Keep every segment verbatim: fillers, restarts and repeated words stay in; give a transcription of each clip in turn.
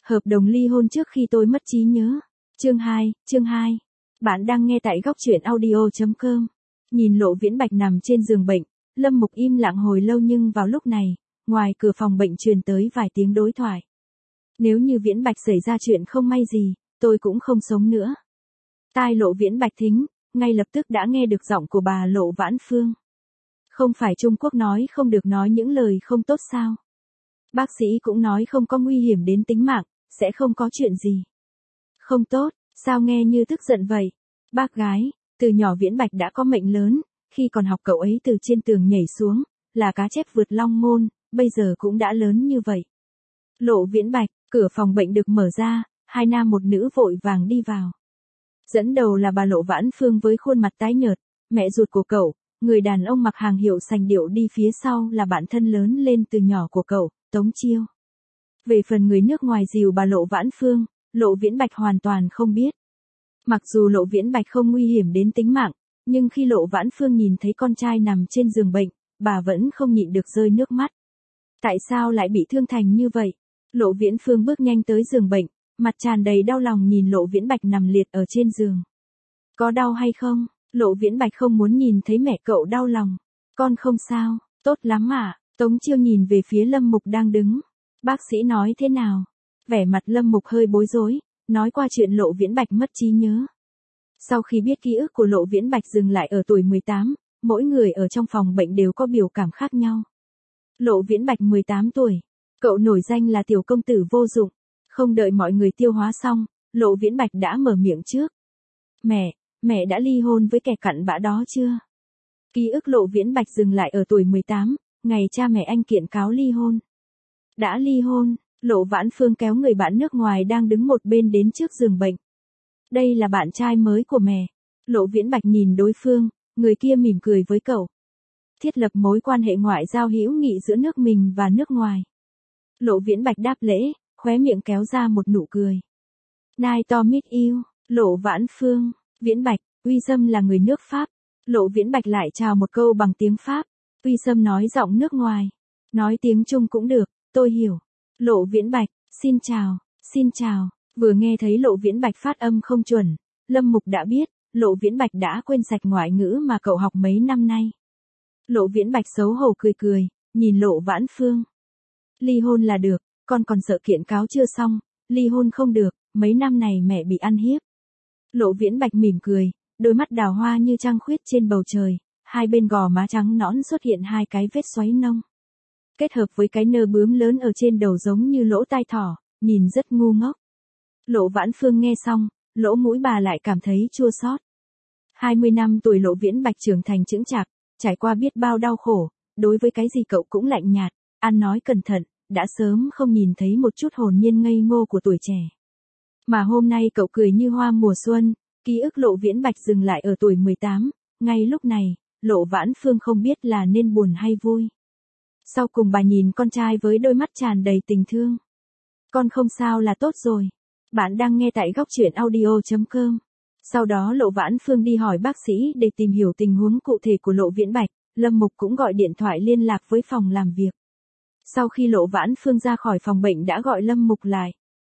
Hợp đồng ly hôn trước khi tôi mất trí nhớ. Chương hai, chương hai. Bạn đang nghe tại góc truyện audio chấm com. Nhìn Lộ Viễn Bạch nằm trên giường bệnh, Lâm Mục im lặng hồi lâu nhưng vào lúc này, ngoài cửa phòng bệnh truyền tới vài tiếng đối thoại. Nếu như Viễn Bạch xảy ra chuyện không may gì, tôi cũng không sống nữa. Tai Lộ Viễn Bạch thính, ngay lập tức đã nghe được giọng của bà Lộ Vãn Phương. Không phải Trung Quốc nói không được nói những lời không tốt sao? Bác sĩ cũng nói không có nguy hiểm đến tính mạng, sẽ không có chuyện gì. Không tốt, sao nghe như tức giận vậy? Bác gái, từ nhỏ Viễn Bạch đã có mệnh lớn, khi còn học cậu ấy từ trên tường nhảy xuống, là cá chép vượt long môn, bây giờ cũng đã lớn như vậy. Lộ Viễn Bạch, cửa phòng bệnh được mở ra, hai nam một nữ vội vàng đi vào. Dẫn đầu là bà Lộ Vãn Phương với khuôn mặt tái nhợt, mẹ ruột của cậu, người đàn ông mặc hàng hiệu sành điệu đi phía sau là bạn thân lớn lên từ nhỏ của cậu, Tống Chiêu. Về phần người nước ngoài dìu bà Lộ Vãn Phương, Lộ Viễn Bạch hoàn toàn không biết. Mặc dù Lộ Viễn Bạch không nguy hiểm đến tính mạng, nhưng khi Lộ Vãn Phương nhìn thấy con trai nằm trên giường bệnh, bà vẫn không nhịn được rơi nước mắt. Tại sao lại bị thương thành như vậy? Lộ Viễn Phương bước nhanh tới giường bệnh, mặt tràn đầy đau lòng nhìn Lộ Viễn Bạch nằm liệt ở trên giường. Có đau hay không? Lộ Viễn Bạch không muốn nhìn thấy mẹ cậu đau lòng. Con không sao, tốt lắm ạ. Tống Chiêu nhìn về phía Lâm Mục đang đứng. Bác sĩ nói thế nào? Vẻ mặt Lâm Mục hơi bối rối, nói qua chuyện Lộ Viễn Bạch mất trí nhớ. Sau khi biết ký ức của Lộ Viễn Bạch dừng lại ở tuổi mười tám, mỗi người ở trong phòng bệnh đều có biểu cảm khác nhau. Lộ Viễn Bạch mười tám tuổi, cậu nổi danh là tiểu công tử vô dụng. Không đợi mọi người tiêu hóa xong, Lộ Viễn Bạch đã mở miệng trước. Mẹ, mẹ đã ly hôn với kẻ cặn bã đó chưa? Ký ức Lộ Viễn Bạch dừng lại ở tuổi mười tám, ngày cha mẹ anh kiện cáo ly hôn. Đã ly hôn, Lộ Vãn Phương kéo người bạn nước ngoài đang đứng một bên đến trước giường bệnh. Đây là bạn trai mới của mẹ. Lộ Viễn Bạch nhìn đối phương, người kia mỉm cười với cậu. Thiết lập mối quan hệ ngoại giao hữu nghị giữa nước mình và nước ngoài. Lộ Viễn Bạch đáp lễ, khóe miệng kéo ra một nụ cười. Nice to meet you, Lộ Vãn Phương. Viễn Bạch, Uy Sâm là người nước Pháp. Lộ Viễn Bạch lại chào một câu bằng tiếng Pháp. Uy Sâm nói giọng nước ngoài. Nói tiếng Trung cũng được, tôi hiểu. Lộ Viễn Bạch, xin chào, xin chào. Vừa nghe thấy Lộ Viễn Bạch phát âm không chuẩn, Lâm Mục đã biết, Lộ Viễn Bạch đã quên sạch ngoại ngữ mà cậu học mấy năm nay. Lộ Viễn Bạch xấu hổ cười cười, nhìn Lộ Vãn Phương. Ly hôn là được, con còn sợ kiện cáo chưa xong, ly hôn không được, mấy năm này mẹ bị ăn hiếp. Lộ Viễn Bạch mỉm cười, đôi mắt đào hoa như trăng khuyết trên bầu trời, hai bên gò má trắng nõn xuất hiện hai cái vết xoáy nông. Kết hợp với cái nơ bướm lớn ở trên đầu giống như lỗ tai thỏ, nhìn rất ngu ngốc. Lộ Vãn Phương nghe xong, lỗ mũi bà lại cảm thấy chua xót. hai mươi năm tuổi Lộ Viễn Bạch trưởng thành chững chạc, trải qua biết bao đau khổ, đối với cái gì cậu cũng lạnh nhạt, ăn nói cẩn thận, đã sớm không nhìn thấy một chút hồn nhiên ngây ngô của tuổi trẻ. Mà hôm nay cậu cười như hoa mùa xuân, ký ức Lộ Viễn Bạch dừng lại ở tuổi mười tám, ngay lúc này, Lộ Vãn Phương không biết là nên buồn hay vui. Sau cùng bà nhìn con trai với đôi mắt tràn đầy tình thương. Con không sao là tốt rồi. Bạn đang nghe tại góc truyện audio chấm com. Sau đó Lộ Vãn Phương đi hỏi bác sĩ để tìm hiểu tình huống cụ thể của Lộ Viễn Bạch, Lâm Mục cũng gọi điện thoại liên lạc với phòng làm việc. Sau khi Lộ Vãn Phương ra khỏi phòng bệnh đã gọi Lâm Mục lại.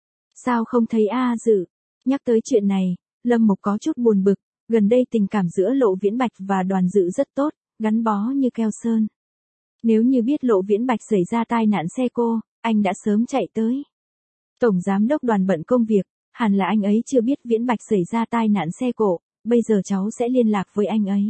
Sao không thấy A Dự? Nhắc tới chuyện này, Lâm Mục có chút buồn bực, gần đây tình cảm giữa Lộ Viễn Bạch và Đoàn Dự rất tốt, gắn bó như keo sơn. Nếu như biết Lộ Viễn Bạch xảy ra tai nạn xe cô, anh đã sớm chạy tới. Tổng giám đốc Đoàn bận công việc, hẳn là anh ấy chưa biết Viễn Bạch xảy ra tai nạn xe cộ, bây giờ cháu sẽ liên lạc với anh ấy.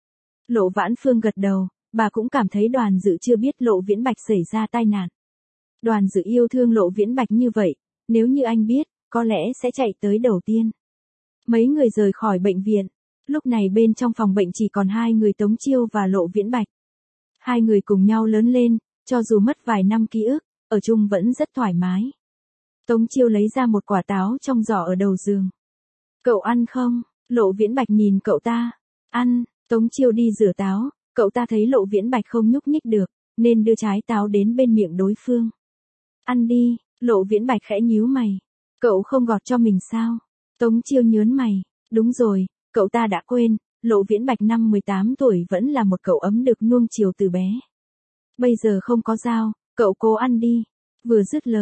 Lộ Vãn Phương gật đầu, bà cũng cảm thấy Đoàn Dự chưa biết Lộ Viễn Bạch xảy ra tai nạn. Đoàn Dự yêu thương Lộ Viễn Bạch như vậy, nếu như anh biết, có lẽ sẽ chạy tới đầu tiên. Mấy người rời khỏi bệnh viện, lúc này bên trong phòng bệnh chỉ còn hai người Tống Chiêu và Lộ Viễn Bạch. Hai người cùng nhau lớn lên, cho dù mất vài năm ký ức, ở chung vẫn rất thoải mái. Tống Chiêu lấy ra một quả táo trong giỏ ở đầu giường. Cậu ăn không? Lộ Viễn Bạch nhìn cậu ta. Ăn. Tống Chiêu đi rửa táo, cậu ta thấy Lộ Viễn Bạch không nhúc nhích được, nên đưa trái táo đến bên miệng đối phương. Ăn đi. Lộ Viễn Bạch khẽ nhíu mày. Cậu không gọt cho mình sao? Tống Chiêu nhớn mày. Đúng rồi, cậu ta đã quên, Lộ Viễn Bạch năm mười tám tuổi vẫn là một cậu ấm được nuông chiều từ bé. Bây giờ không có dao, cậu cố ăn đi. Vừa dứt lời,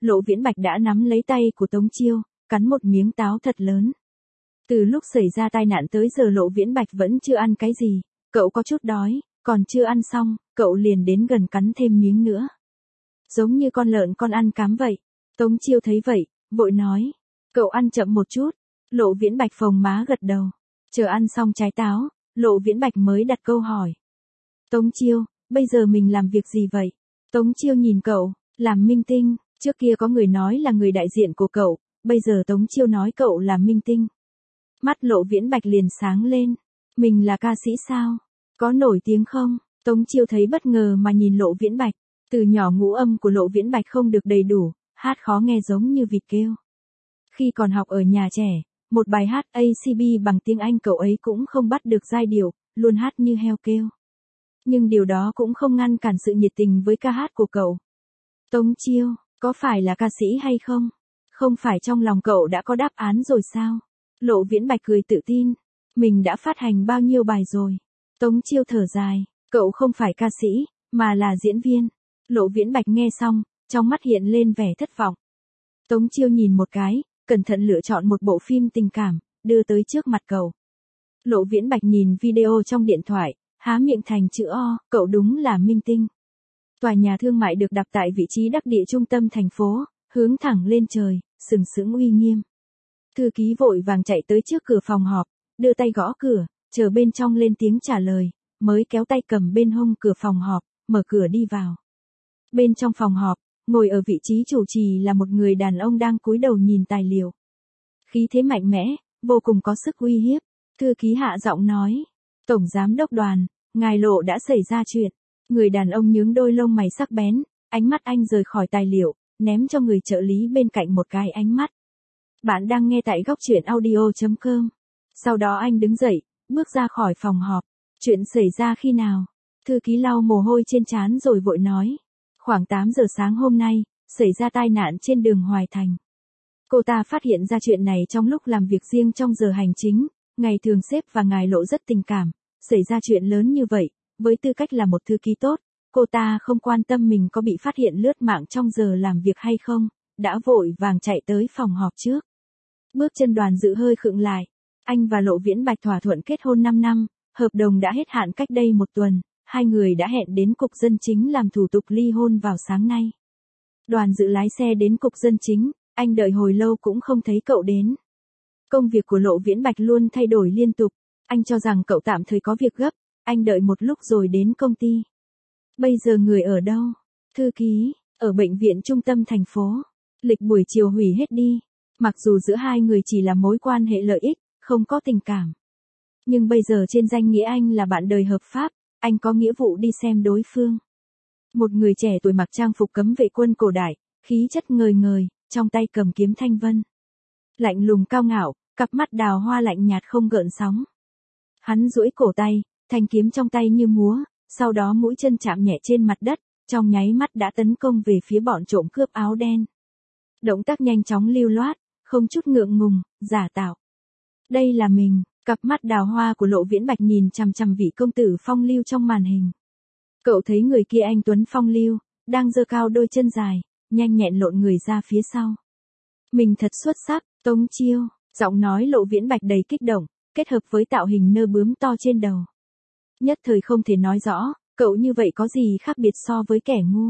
Lộ Viễn Bạch đã nắm lấy tay của Tống Chiêu, cắn một miếng táo thật lớn. Từ lúc xảy ra tai nạn tới giờ Lộ Viễn Bạch vẫn chưa ăn cái gì, cậu có chút đói, còn chưa ăn xong, cậu liền đến gần cắn thêm miếng nữa. Giống như con lợn con ăn cám vậy. Tống Chiêu thấy vậy, vội nói, cậu ăn chậm một chút. Lộ Viễn Bạch phồng má gật đầu. Chờ ăn xong trái táo, Lộ Viễn Bạch mới đặt câu hỏi. Tống Chiêu, bây giờ mình làm việc gì vậy? Tống Chiêu nhìn cậu, làm minh tinh, trước kia có người nói là người đại diện của cậu, bây giờ Tống Chiêu nói cậu là minh tinh. Mắt Lộ Viễn Bạch liền sáng lên, mình là ca sĩ sao? Có nổi tiếng không? Tống Chiêu thấy bất ngờ mà nhìn Lộ Viễn Bạch, từ nhỏ ngũ âm của Lộ Viễn Bạch không được đầy đủ, hát khó nghe giống như vịt kêu. Khi còn học ở nhà trẻ, một bài hát a xê bê bằng tiếng Anh cậu ấy cũng không bắt được giai điệu, luôn hát như heo kêu. Nhưng điều đó cũng không ngăn cản sự nhiệt tình với ca hát của cậu. Tống Chiêu, có phải là ca sĩ hay không? Không phải trong lòng cậu đã có đáp án rồi sao? Lộ Viễn Bạch cười tự tin. Mình đã phát hành bao nhiêu bài rồi? Tống Chiêu thở dài, cậu không phải ca sĩ, mà là diễn viên. Lộ Viễn Bạch nghe xong, trong mắt hiện lên vẻ thất vọng. Tống Chiêu nhìn một cái, cẩn thận lựa chọn một bộ phim tình cảm, đưa tới trước mặt cậu. Lộ Viễn Bạch nhìn video trong điện thoại, há miệng thành chữ O, cậu đúng là minh tinh. Tòa nhà thương mại được đặt tại vị trí đắc địa trung tâm thành phố, hướng thẳng lên trời, sừng sững uy nghiêm. Thư ký vội vàng chạy tới trước cửa phòng họp, đưa tay gõ cửa, chờ bên trong lên tiếng trả lời, mới kéo tay cầm bên hông cửa phòng họp, mở cửa đi vào. Bên trong phòng họp, ngồi ở vị trí chủ trì là một người đàn ông đang cúi đầu nhìn tài liệu. Khí thế mạnh mẽ, vô cùng có sức uy hiếp. Thư ký hạ giọng nói, Tổng Giám đốc Đoàn, ngài Lộ đã xảy ra chuyện. Người đàn ông nhướng đôi lông mày sắc bén, ánh mắt anh rời khỏi tài liệu, ném cho người trợ lý bên cạnh một cái ánh mắt. Bạn đang nghe tại góc truyện audio chấm com. Sau đó anh đứng dậy, bước ra khỏi phòng họp. Chuyện xảy ra khi nào? Thư ký lau mồ hôi trên trán rồi vội nói. Khoảng tám giờ sáng hôm nay, xảy ra tai nạn trên đường Hoài Thành. Cô ta phát hiện ra chuyện này trong lúc làm việc riêng trong giờ hành chính, ngày thường sếp và ngài Lộ rất tình cảm, xảy ra chuyện lớn như vậy, với tư cách là một thư ký tốt, cô ta không quan tâm mình có bị phát hiện lướt mạng trong giờ làm việc hay không, đã vội vàng chạy tới phòng họp trước. Bước chân Đoàn Dự hơi khựng lại, anh và Lộ Viễn Bạch thỏa thuận kết hôn năm năm, hợp đồng đã hết hạn cách đây một tuần, hai người đã hẹn đến cục dân chính làm thủ tục ly hôn vào sáng nay. Đoàn Dự lái xe đến cục dân chính, anh đợi hồi lâu cũng không thấy cậu đến. Công việc của Lộ Viễn Bạch luôn thay đổi liên tục, anh cho rằng cậu tạm thời có việc gấp, anh đợi một lúc rồi đến công ty. Bây giờ người ở đâu? Thư ký, ở bệnh viện trung tâm thành phố. Lịch buổi chiều hủy hết đi, mặc dù giữa hai người chỉ là mối quan hệ lợi ích, không có tình cảm. Nhưng bây giờ trên danh nghĩa anh là bạn đời hợp pháp, anh có nghĩa vụ đi xem đối phương. Một người trẻ tuổi mặc trang phục cấm vệ quân cổ đại, khí chất ngời ngời, trong tay cầm kiếm thanh vân. Lạnh lùng cao ngạo, cặp mắt đào hoa lạnh nhạt không gợn sóng. Hắn duỗi cổ tay, thanh kiếm trong tay như múa, sau đó mũi chân chạm nhẹ trên mặt đất, trong nháy mắt đã tấn công về phía bọn trộm cướp áo đen. Động tác nhanh chóng lưu loát, không chút ngượng ngùng, giả tạo. Đây là mình, cặp mắt đào hoa của Lộ Viễn Bạch nhìn chằm chằm vị công tử phong lưu trong màn hình. Cậu thấy người kia anh tuấn phong lưu, đang giơ cao đôi chân dài, nhanh nhẹn lộn người ra phía sau. Mình thật xuất sắc, Tống Chiêu, giọng nói Lộ Viễn Bạch đầy kích động, kết hợp với tạo hình nơ bướm to trên đầu. Nhất thời không thể nói rõ, cậu như vậy có gì khác biệt so với kẻ ngu.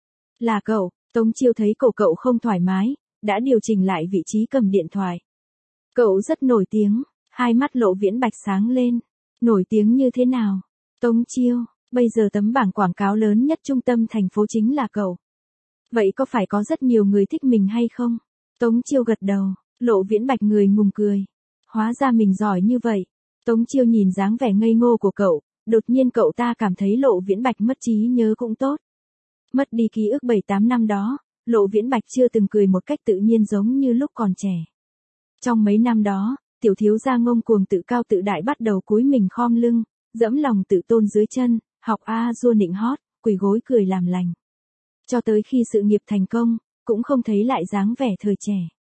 Là cậu, Tống Chiêu thấy cổ cậu không thoải mái, đã điều chỉnh lại vị trí cầm điện thoại. Cậu rất nổi tiếng, hai mắt Lộ Viễn Bạch sáng lên. Nổi tiếng như thế nào? Tống Chiêu, bây giờ tấm bảng quảng cáo lớn nhất trung tâm thành phố chính là cậu. Vậy có phải có rất nhiều người thích mình hay không? Tống Chiêu gật đầu, Lộ Viễn Bạch người ngùng cười. Hóa ra mình giỏi như vậy. Tống Chiêu nhìn dáng vẻ ngây ngô của cậu, đột nhiên cậu ta cảm thấy Lộ Viễn Bạch mất trí nhớ cũng tốt. Mất đi ký ức bảy tám năm đó, Lộ Viễn Bạch chưa từng cười một cách tự nhiên giống như lúc còn trẻ. Trong mấy năm đó, tiểu thiếu gia ngông cuồng tự cao tự đại bắt đầu cúi mình khom lưng, dẫm lòng tự tôn dưới chân, học a dua nịnh hót, quỳ gối cười làm lành. Cho tới khi sự nghiệp thành công, cũng không thấy lại dáng vẻ thời trẻ.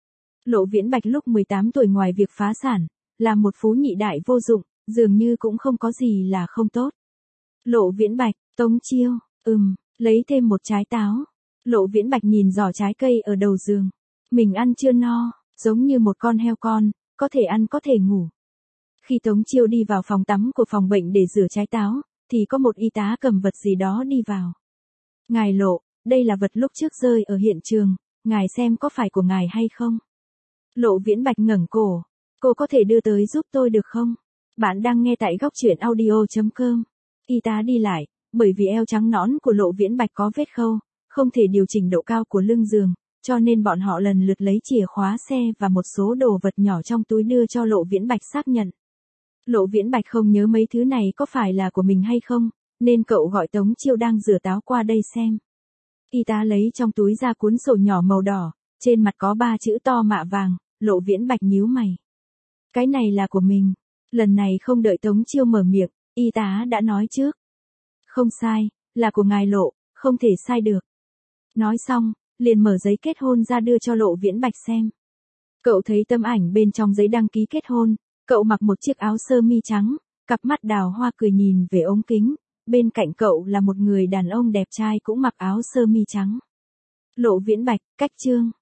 Lộ Viễn Bạch lúc mười tám tuổi ngoài việc phá sản, là một phú nhị đại vô dụng, dường như cũng không có gì là không tốt. Lộ Viễn Bạch, Tống Chiêu, ừm, lấy thêm một trái táo. Lộ Viễn Bạch nhìn giỏ trái cây ở đầu giường. Mình ăn chưa no, giống như một con heo con, có thể ăn có thể ngủ. Khi Tống Chiêu đi vào phòng tắm của phòng bệnh để rửa trái táo, thì có một y tá cầm vật gì đó đi vào. Ngài Lộ, đây là vật lúc trước rơi ở hiện trường, ngài xem có phải của ngài hay không? Lộ Viễn Bạch ngẩng cổ. Cô có thể đưa tới giúp tôi được không? Bạn đang nghe tại góc truyện audio chấm com. Y tá đi lại, bởi vì eo trắng nõn của Lộ Viễn Bạch có vết khâu, không thể điều chỉnh độ cao của lưng giường, cho nên bọn họ lần lượt lấy chìa khóa xe và một số đồ vật nhỏ trong túi đưa cho Lộ Viễn Bạch xác nhận. Lộ Viễn Bạch không nhớ mấy thứ này có phải là của mình hay không, nên cậu gọi Tống Chiêu đang rửa táo qua đây xem. Y tá lấy trong túi ra cuốn sổ nhỏ màu đỏ, trên mặt có ba chữ to mạ vàng. Lộ Viễn Bạch nhíu mày. Cái này là của mình. Lần này không đợi Tống Chiêu mở miệng, y tá đã nói trước. Không sai, là của ngài Lộ, không thể sai được. Nói xong, liền mở giấy kết hôn ra đưa cho Lộ Viễn Bạch xem. Cậu thấy tấm ảnh bên trong giấy đăng ký kết hôn, cậu mặc một chiếc áo sơ mi trắng, cặp mắt đào hoa cười nhìn về ống kính, bên cạnh cậu là một người đàn ông đẹp trai cũng mặc áo sơ mi trắng. Lộ Viễn Bạch, cách chương.